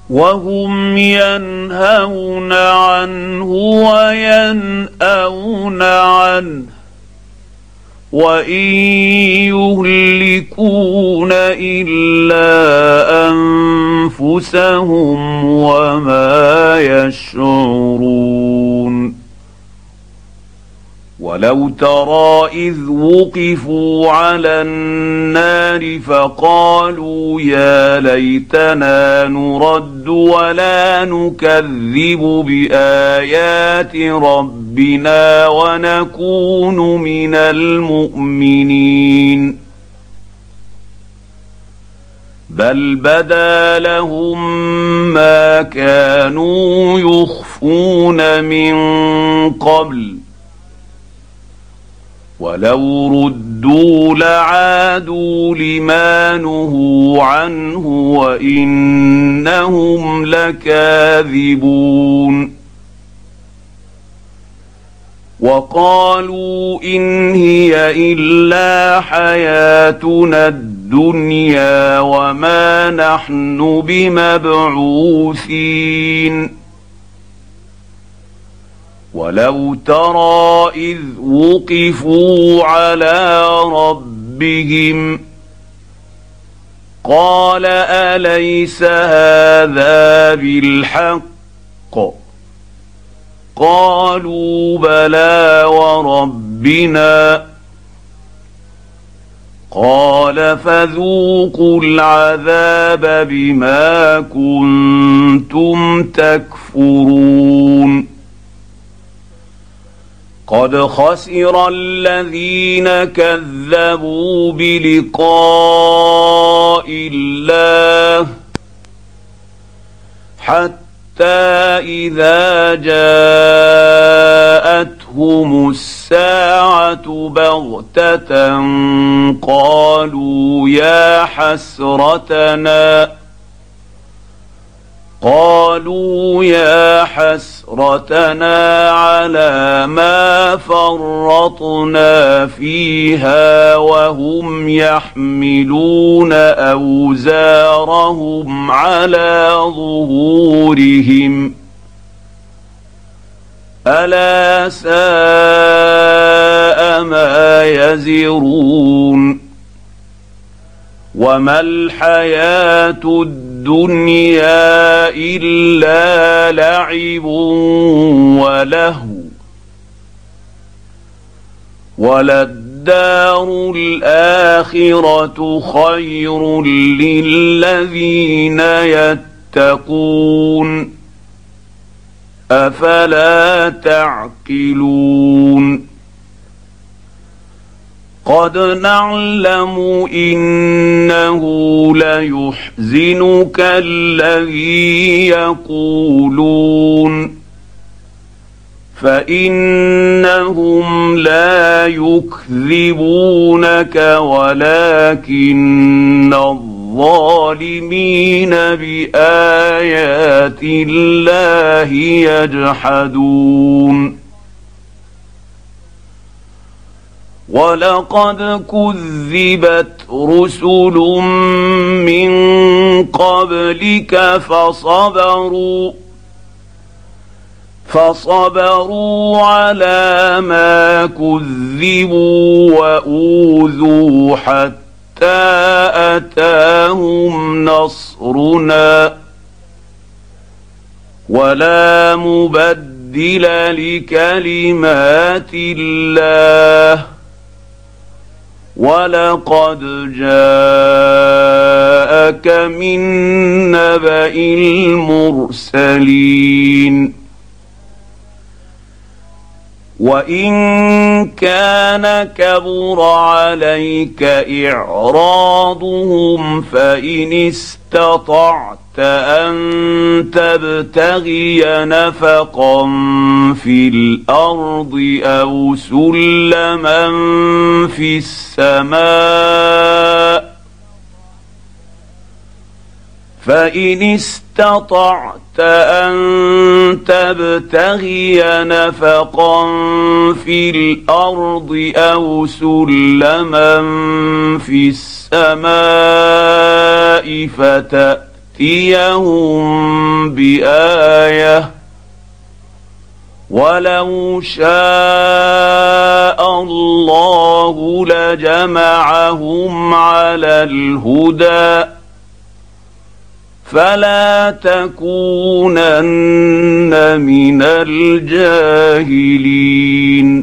وهم ينهون عنه وينأون عنه وإن يهلكون إلا أنفسهم وما يشعرون. ولو ترى إذ وقفوا على النار فقالوا يا ليتنا نرد ولا نكذب بآيات ربنا ونكون من المؤمنين بل بدا لهم ما كانوا يخفون من قبل ولو ردوا لعادوا لما نهوا عنه وإنهم لكاذبون. وقالوا إن هي إلا حياتنا الدنيا وما نحن بمبعوثين. ولو ترى إذ وقفوا على ربهم قال أليس هذا بالحق قالوا بلى وربنا قال فذوقوا العذاب بما كنتم تكفرون. قد خسر الذين كذبوا بلقاء الله حتى إذا جاءتهم الساعة بغتة قالوا يا حسرتنا على ما فرطنا فيها وهم يحملون أوزارهم على ظهورهم ألا ساء ما يزرون. وما الحياة الدنيا إلا لعب ولهو وللدار الآخرة خير للذين يتقون أفلا تعقلون. قد نعلم إنه ليحزنك الذي يقولون فإنهم لا يكذبونك ولكن الظالمين بآيات الله يجحدون. ولقد كذبت رسل من قبلك فصبروا على ما كذبوا وأوذوا حتى أتاهم نصرنا ولا مبدل لكلمات الله ولقد جاءك من نبأ المرسلين. وإن كان كبر عليك إعراضهم فإن استطعت أن تبتغي نفقا في الأرض أو سلما في السماء فإن استطعت أن تبتغي نفقا في الأرض أو سلما في السماء فتأتيهم لياتيهم بايه ولو شاء الله لجمعهم على الهدى فلا تكونن من الجاهلين